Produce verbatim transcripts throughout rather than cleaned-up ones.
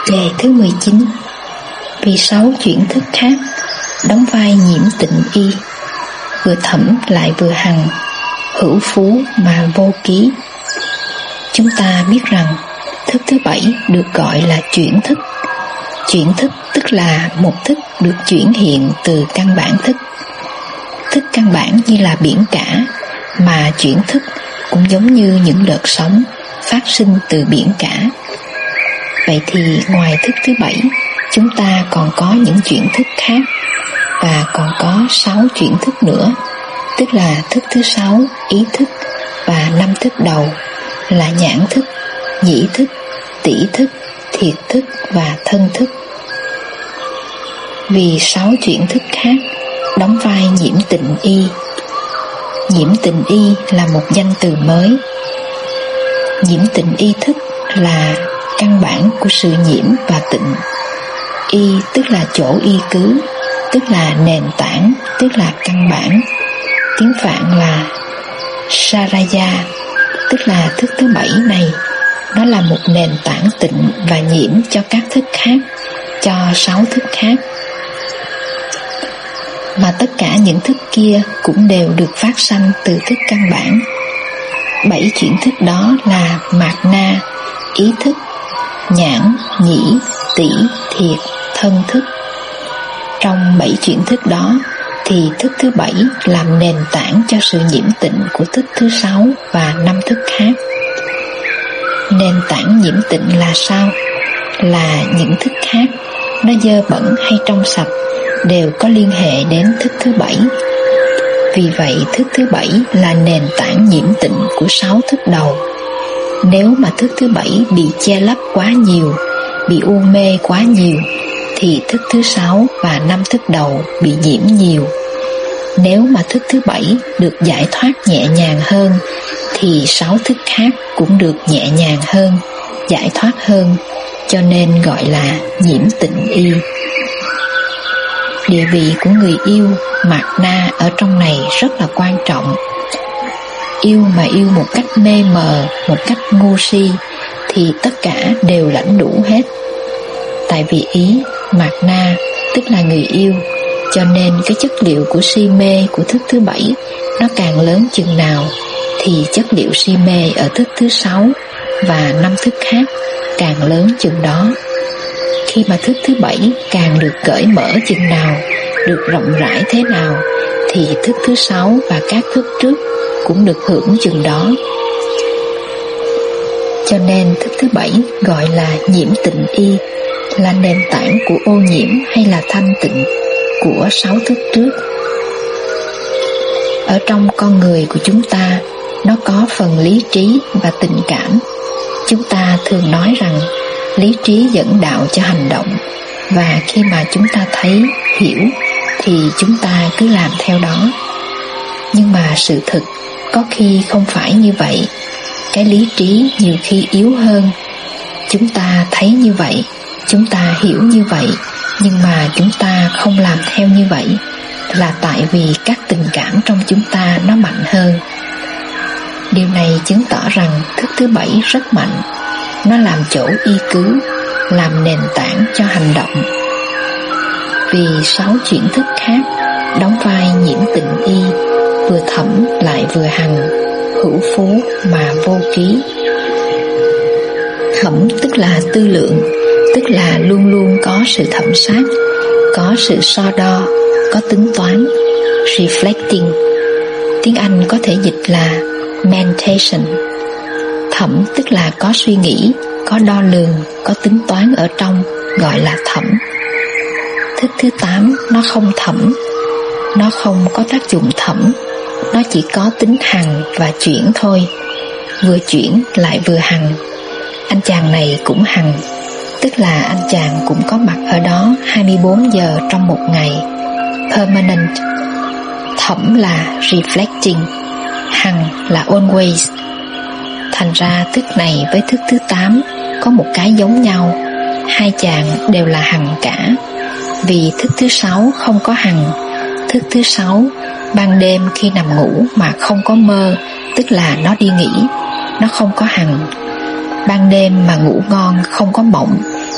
Đề thứ mười chín. Vì sáu chuyển thức khác đóng vai nhiễm tịnh y, vừa thẩm lại vừa hằng, hữu phú mà vô ký. Chúng ta biết rằng thức thứ bảy được gọi là chuyển thức. Chuyển thức tức là một thức được chuyển hiện từ căn bản thức. Thức căn bản như là biển cả, mà chuyển thức cũng giống như những đợt sóng phát sinh từ biển cả. Vậy thì ngoài thức thứ bảy, chúng ta còn có những chuyển thức khác, và còn có sáu chuyển thức nữa, tức là thức thứ sáu, ý thức, và năm thức đầu là nhãn thức, nhĩ thức, tỷ thức, thiệt thức và thân thức. Vì sáu chuyển thức khác đóng vai nhiễm tịnh y. Nhiễm tịnh y là một danh từ mới. Nhiễm tịnh y thức là căn bản của sự nhiễm và tịnh. Y tức là chỗ y cứ, tức là nền tảng, tức là căn bản. Tiếng Phạn là Saraya, tức là thức thứ bảy này. Nó là một nền tảng tịnh và nhiễm cho các thức khác, cho sáu thức khác. Mà tất cả những thức kia cũng đều được phát sanh từ thức căn bản. Bảy chuyển thức đó là mạt na, ý thức, nhãn, nhĩ, tỷ, thiệt, thân thức. Trong bảy chuyển thức đó thì thức thứ bảy làm nền tảng cho sự nhiễm tịnh của thức thứ sáu và năm thức khác. Nền tảng nhiễm tịnh là sao? Là những thức khác, nó dơ bẩn hay trong sạch, đều có liên hệ đến thức thứ bảy. Vì vậy thức thứ bảy là nền tảng nhiễm tịnh của sáu thức đầu. Nếu mà thức thứ bảy bị che lấp quá nhiều, bị u mê quá nhiều, thì thức thứ sáu và năm thức đầu bị nhiễm nhiều. Nếu mà thức thứ bảy được giải thoát nhẹ nhàng hơn, thì sáu thức khác cũng được nhẹ nhàng hơn, giải thoát hơn, cho nên gọi là nhiễm tịnh y. Địa vị của người yêu mạt na ở trong này rất là quan trọng. Yêu mà yêu một cách mê mờ, một cách ngu si, thì tất cả đều lãnh đủ hết. Tại vì ý mạt na tức là người yêu, cho nên cái chất liệu của si mê của thức thứ bảy nó càng lớn chừng nào, thì chất liệu si mê ở thức thứ sáu và năm thức khác càng lớn chừng đó. Khi mà thức thứ bảy càng được cởi mở chừng nào, được rộng rãi thế nào, thì thức thứ sáu và các thức trước cũng được hưởng chừng đó. Cho nên thức thứ bảy gọi là nhiễm tịnh y, là nền tảng của ô nhiễm hay là thanh tịnh của sáu thức trước. Ở trong con người của chúng ta, nó có phần lý trí và tình cảm. Chúng ta thường nói rằng lý trí dẫn đạo cho hành động, và khi mà chúng ta thấy, hiểu thì chúng ta cứ làm theo đó. Nhưng mà sự thực có khi không phải như vậy. Cái lý trí nhiều khi yếu hơn. Chúng ta thấy như vậy, chúng ta hiểu như vậy, nhưng mà chúng ta không làm theo như vậy, là tại vì các tình cảm trong chúng ta nó mạnh hơn. Điều này chứng tỏ rằng thức thứ bảy rất mạnh. Nó làm chỗ y cứ, làm nền tảng cho hành động. Vì sáu chuyển thức khác đóng vai nhiễm tịnh y, vừa thẩm lại vừa hằng, hữu phú mà vô ký. Thẩm tức là tư lượng, tức là luôn luôn có sự thẩm sát, có sự so đo, có tính toán, reflecting. Tiếng Anh có thể dịch là mentation. Thẩm tức là có suy nghĩ, có đo lường, có tính toán ở trong, gọi là thẩm. Thức thứ tám nó không thẩm, nó không có tác dụng thẩm, nó chỉ có tính hằng và chuyển thôi, vừa chuyển lại vừa hằng. Anh chàng này cũng hằng, tức là anh chàng cũng có mặt ở đó hai mươi bốn giờ trong một ngày, permanent. Thẩm là reflecting, hằng là always. Thành ra thức này với thức thứ tám có một cái giống nhau, hai chàng đều là hằng cả. Vì thức thứ sáu không có hằng. Thức thứ sáu ban đêm khi nằm ngủ mà không có mơ, tức là nó đi nghỉ, nó không có hằng. Ban đêm mà ngủ ngon không có mộng,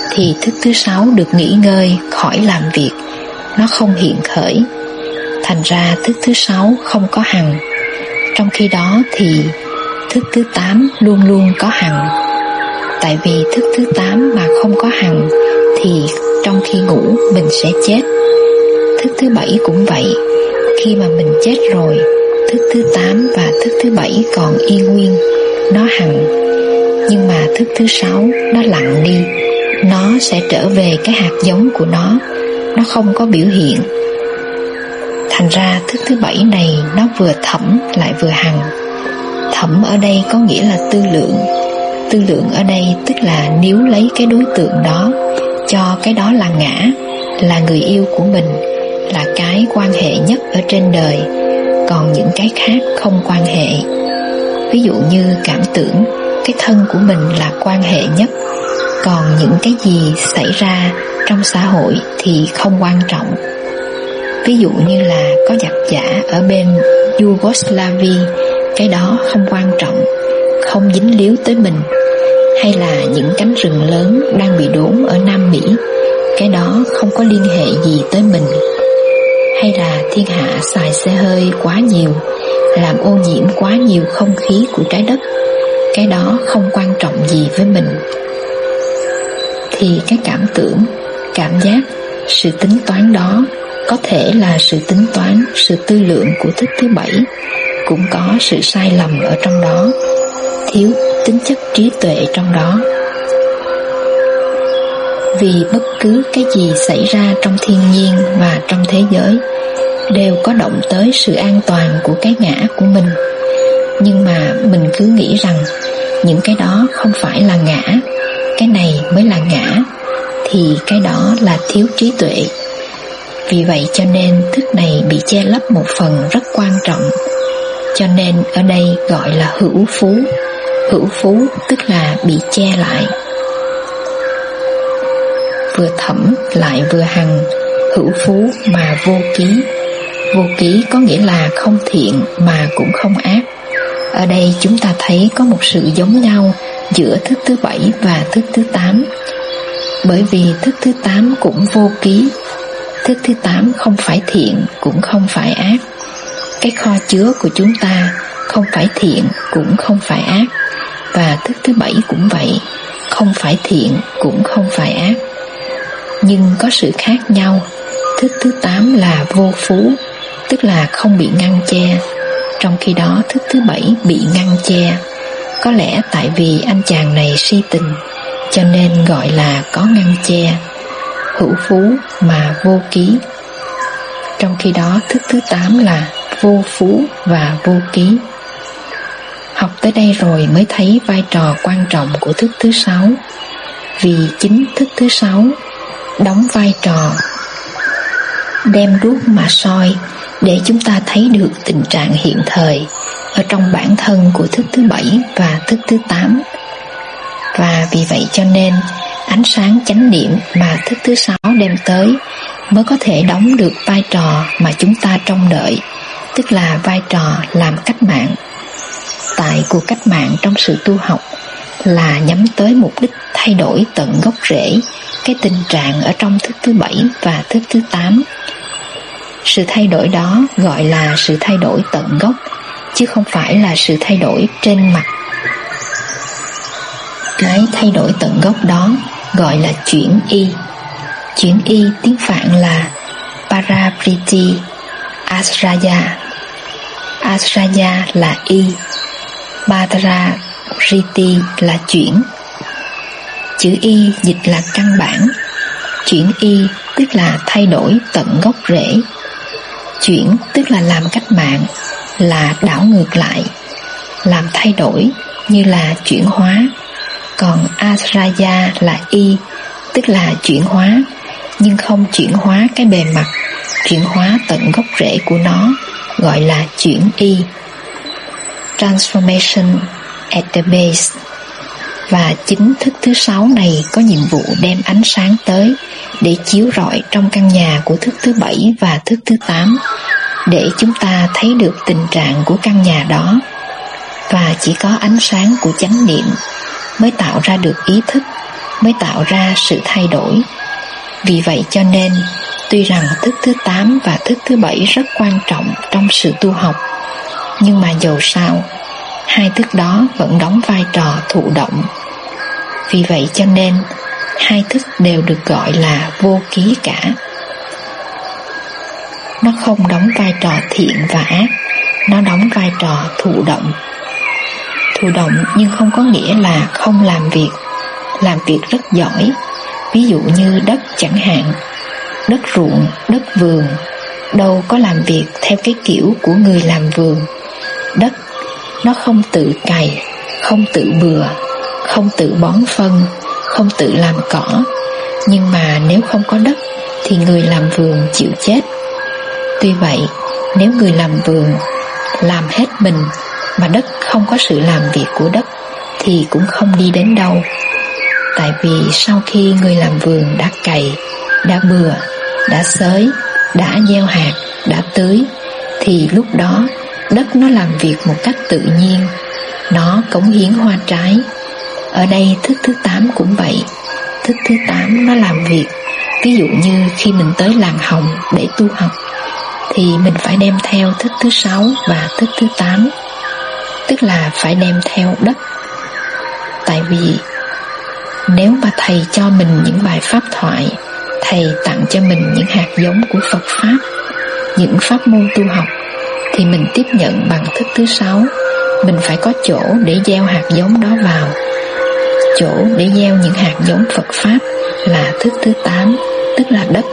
thì thức thứ sáu được nghỉ ngơi khỏi làm việc, nó không hiện khởi. Thành ra thức thứ sáu không có hằng. Trong khi đó thì thức thứ tám luôn luôn có hằng. Tại vì thức thứ tám mà không có hằng thì trong khi ngủ mình sẽ chết. Thức thứ bảy cũng vậy. Khi mà mình chết rồi, thức thứ tám và thức thứ bảy còn y nguyên, nó hằng. Nhưng mà thức thứ sáu nó lặng đi, nó sẽ trở về cái hạt giống của nó, nó không có biểu hiện. Thành ra thức thứ bảy này nó vừa thẩm lại vừa hằng. Thẩm ở đây có nghĩa là tư lượng. Tư lượng ở đây tức là nếu lấy cái đối tượng đó, cho cái đó là ngã, là người yêu của mình, là cái quan hệ nhất ở trên đời, còn những cái khác không quan hệ. Ví dụ như cảm tưởng, cái thân của mình là quan hệ nhất, còn những cái gì xảy ra trong xã hội thì không quan trọng. Ví dụ như là có giặc giã ở bên Yugoslavia, cái đó không quan trọng, không dính líu tới mình. Hay là những cánh rừng lớn đang bị đốn ở Nam Mỹ, cái đó không có liên hệ gì tới mình. Hay là thiên hạ xài xe hơi quá nhiều, làm ô nhiễm quá nhiều không khí của trái đất, cái đó không quan trọng gì với mình. Thì cái cảm tưởng, cảm giác, sự tính toán đó có thể là sự tính toán, sự tư lượng của thức thứ bảy, cũng có sự sai lầm ở trong đó, thiếu tính chất trí tuệ trong đó. Vì bất cứ cái gì xảy ra trong thiên nhiên và trong thế giới đều có động tới sự an toàn của cái ngã của mình. Nhưng mà mình cứ nghĩ rằng những cái đó không phải là ngã, cái này mới là ngã, thì cái đó là thiếu trí tuệ. Vì vậy cho nên thức này bị che lấp một phần rất quan trọng. Cho nên ở đây gọi là hữu phú. Hữu phú tức là bị che lại. Vừa thẩm lại vừa hằng, hữu phú mà vô ký. Vô ký có nghĩa là không thiện mà cũng không ác. Ở đây chúng ta thấy có một sự giống nhau giữa thức thứ bảy và thức thứ tám. Bởi vì thức thứ tám cũng vô ký. Thức thứ tám không phải thiện cũng không phải ác. Cái kho chứa của chúng ta không phải thiện cũng không phải ác. Và thức thứ bảy cũng vậy, không phải thiện cũng không phải ác. Nhưng có sự khác nhau. Thức thứ tám là vô phú, tức là không bị ngăn che. Trong khi đó thức thứ bảy bị ngăn che. Có lẽ tại vì anh chàng này si tình, cho nên gọi là có ngăn che. Hữu phú mà vô ký. Trong khi đó thức thứ tám là vô phú và vô ký. Học tới đây rồi mới thấy vai trò quan trọng của thức thứ sáu. Vì chính thức thứ sáu đóng vai trò đem đuốc mà soi để chúng ta thấy được tình trạng hiện thời ở trong bản thân của thức thứ bảy và thức thứ tám. Và vì vậy cho nên ánh sáng chánh niệm mà thức thứ sáu đem tới mới có thể đóng được vai trò mà chúng ta trông đợi, tức là vai trò làm cách mạng. Tại cuộc cách mạng trong sự tu học là nhắm tới mục đích thay đổi tận gốc rễ cái tình trạng ở trong thức thứ bảy và thức thứ tám. Sự thay đổi đó gọi là sự thay đổi tận gốc, chứ không phải là sự thay đổi trên mặt. Cái thay đổi tận gốc đó gọi là chuyển y. Chuyển y tiếng Phạn là Paravriti Asraya. Asraya là y, Paravriti là chuyển. Chữ y dịch là căn bản. Chuyển y tức là thay đổi tận gốc rễ. Chuyển tức là làm cách mạng, là đảo ngược lại, làm thay đổi như là chuyển hóa. Còn Asraya là y, tức là chuyển hóa, nhưng không chuyển hóa cái bề mặt, chuyển hóa tận gốc rễ của nó, gọi là chuyển y. Transformation at the base. Và chính thức thứ sáu này có nhiệm vụ đem ánh sáng tới để chiếu rọi trong căn nhà của thức thứ bảy và thức thứ tám, để chúng ta thấy được tình trạng của căn nhà đó. Và chỉ có ánh sáng của chánh niệm mới tạo ra được ý thức, mới tạo ra sự thay đổi. Vì vậy cho nên, tuy rằng thức thứ tám và thức thứ bảy rất quan trọng trong sự tu học, nhưng mà dầu sao, hai thức đó vẫn đóng vai trò thụ động. Vì vậy cho nên, hai thức đều được gọi là vô ký cả. Nó không đóng vai trò thiện và ác, nó đóng vai trò thụ động. Thụ động nhưng không có nghĩa là không làm việc, làm việc rất giỏi. Ví dụ như đất chẳng hạn, đất ruộng, đất vườn, đâu có làm việc theo cái kiểu của người làm vườn. Đất, nó không tự cày, không tự bừa, không tự bón phân, không tự làm cỏ. Nhưng mà nếu không có đất thì người làm vườn chịu chết. Tuy vậy, nếu người làm vườn làm hết mình mà đất không có sự làm việc của đất thì cũng không đi đến đâu. Tại vì sau khi người làm vườn đã cày, đã bừa, đã xới, đã gieo hạt, đã tưới, thì lúc đó đất nó làm việc một cách tự nhiên, nó cống hiến hoa trái. Ở đây thức thứ tám cũng vậy. Thức thứ tám nó làm việc. Ví dụ như khi mình tới làng Hồng để tu học thì mình phải đem theo thức thứ sáu và thức thứ tám, tức là phải đem theo đất. Tại vì nếu mà thầy cho mình những bài pháp thoại, thầy tặng cho mình những hạt giống của Phật Pháp, những pháp môn tu học, thì mình tiếp nhận bằng thức thứ sáu. Mình phải có chỗ để gieo hạt giống đó vào. Chỗ để gieo những hạt giống Phật Pháp là thức thứ tám, tức là đất.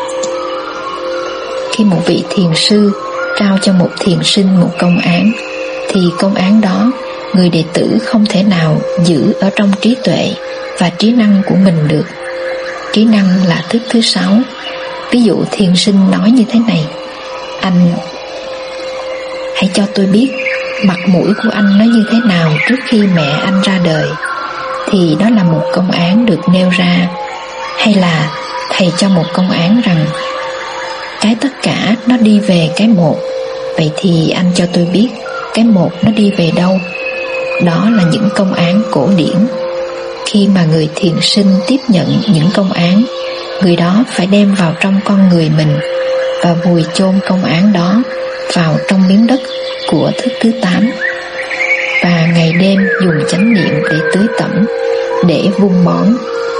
Khi một vị thiền sư trao cho một thiền sinh một công án, thì công án đó người đệ tử không thể nào giữ ở trong trí tuệ và trí năng của mình được. Trí năng là thức thứ sáu. Ví dụ thiền sinh nói như thế này: anh hãy cho tôi biết mặt mũi của anh nó như thế nào trước khi mẹ anh ra đời. Thì đó là một công án được nêu ra. Hay là thầy cho một công án rằng cái tất cả nó đi về cái một. Vậy thì anh cho tôi biết cái một nó đi về đâu. Đó là những công án cổ điển. Khi mà người thiền sinh tiếp nhận những công án, người đó phải đem vào trong con người mình và vùi chôn công án đó vào trong miếng đất của thức thứ tám. Và ngày đêm dùng chánh niệm để tưới tẩm, để vun bón.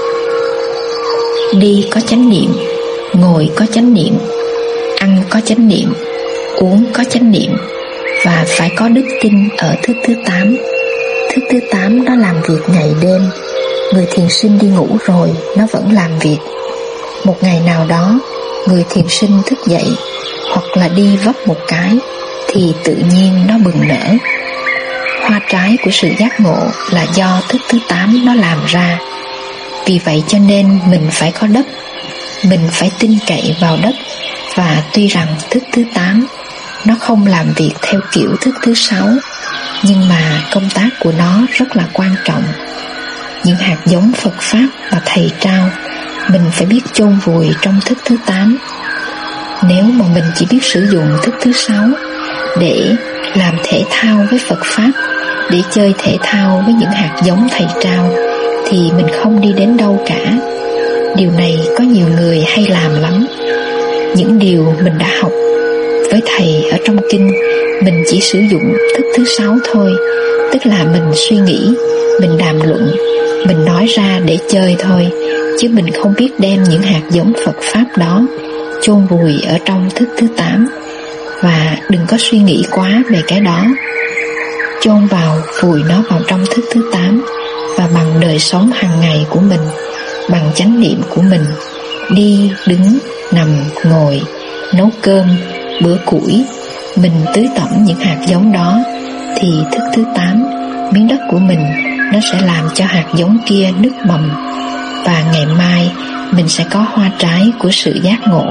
Đi có chánh niệm, ngồi có chánh niệm, ăn có chánh niệm, uống có chánh niệm, và phải có đức tin ở thức thứ tám. Thức thứ tám nó làm việc ngày đêm. Người thiền sinh đi ngủ rồi, nó vẫn làm việc. Một ngày nào đó, người thiền sinh thức dậy, hoặc là đi vấp một cái, thì tự nhiên nó bừng nở. Hoa trái của sự giác ngộ là do thức thứ tám nó làm ra. Vì vậy cho nên mình phải có đất, mình phải tin cậy vào đất. Và tuy rằng thức thứ tám nó không làm việc theo kiểu thức thứ sáu, nhưng mà công tác của nó rất là quan trọng. Những hạt giống Phật Pháp mà thầy trao, mình phải biết chôn vùi trong thức thứ tám. Nếu mà mình chỉ biết sử dụng thức thứ sáu để làm thể thao với Phật Pháp, để chơi thể thao với những hạt giống thầy trao, thì mình không đi đến đâu cả. Điều này có nhiều người hay làm lắm. Những điều mình đã học với thầy ở trong kinh, mình chỉ sử dụng thức thứ sáu thôi. Tức là mình suy nghĩ, mình đàm luận, mình nói ra để chơi thôi, chứ mình không biết đem những hạt giống Phật Pháp đó chôn vùi ở trong thức thứ tám. Và đừng có suy nghĩ quá về cái đó. Chôn vào, vùi nó vào trong thức thứ tám. Và bằng đời sống hàng ngày của mình, bằng chánh niệm của mình, đi, đứng, nằm, ngồi, nấu cơm, bữa củi, mình tưới tẩm những hạt giống đó, thì thức thứ tám, miếng đất của mình, nó sẽ làm cho hạt giống kia nứt mầm. Và ngày mai mình sẽ có hoa trái của sự giác ngộ.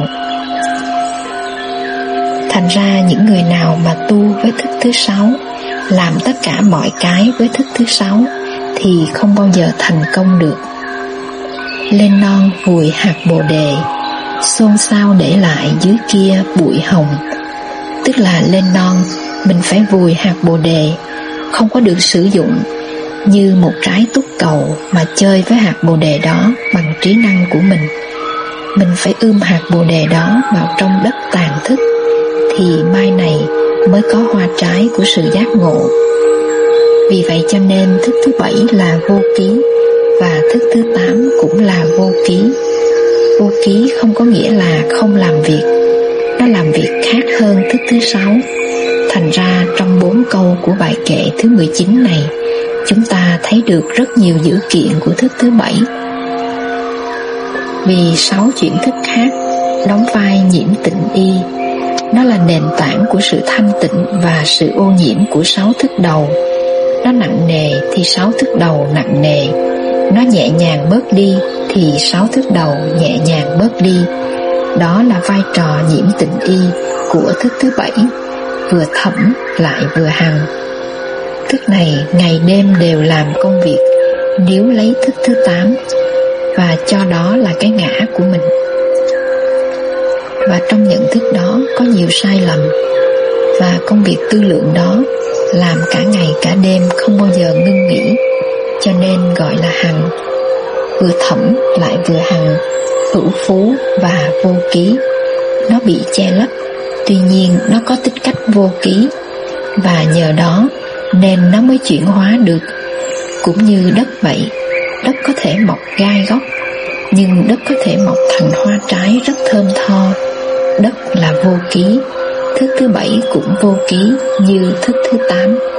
Thành ra những người nào mà tu với thức thứ sáu, làm tất cả mọi cái với thức thứ sáu, thì không bao giờ thành công được. Lên non vùi hạt bồ đề, xôn xao để lại dưới kia bụi hồng. Tức là lên non mình phải vùi hạt bồ đề, không có được sử dụng. như một trái túc cầu mà chơi với hạt bồ đề đó bằng trí năng của mình. Mình phải ươm hạt bồ đề đó vào trong đất tàn thức, thì mai này mới có hoa trái của sự giác ngộ. Vì vậy cho nên thức thứ bảy là vô ký, và thức thứ tám cũng là vô ký. Vô ký không có nghĩa là không làm việc, nó làm việc khác hơn thức thứ sáu. Thành ra trong bốn câu của bài kệ thứ mười chín này, chúng ta thấy được rất nhiều dữ kiện của thức thứ bảy. Vì sáu chuyển thức khác đóng vai nhiễm tịnh y, nó là nền tảng của sự thanh tịnh và sự ô nhiễm của sáu thức đầu. Nó nặng nề thì sáu thức đầu nặng nề, nó nhẹ nhàng bớt đi thì sáu thức đầu nhẹ nhàng bớt đi. Đó là vai trò nhiễm tịnh y của thức thứ bảy, vừa thẩm lại vừa hằng. Thức này ngày đêm đều làm công việc níu lấy thức thứ tám, và cho đó là cái ngã của mình. Và trong nhận thức đó có nhiều sai lầm, và công việc tư lượng đó làm cả ngày cả đêm không bao giờ ngưng nghỉ, cho nên gọi là hằng. Vừa thẩm lại vừa hằng, hữu phú và vô ký. Nó bị che lấp, tuy nhiên nó có tính cách vô ký, và nhờ đó nên nó mới chuyển hóa được. Cũng như đất vậy, đất có thể mọc gai góc, nhưng đất có thể mọc thành hoa trái rất thơm tho. Đất là vô ký, thức thứ bảy cũng vô ký như thức thứ tám.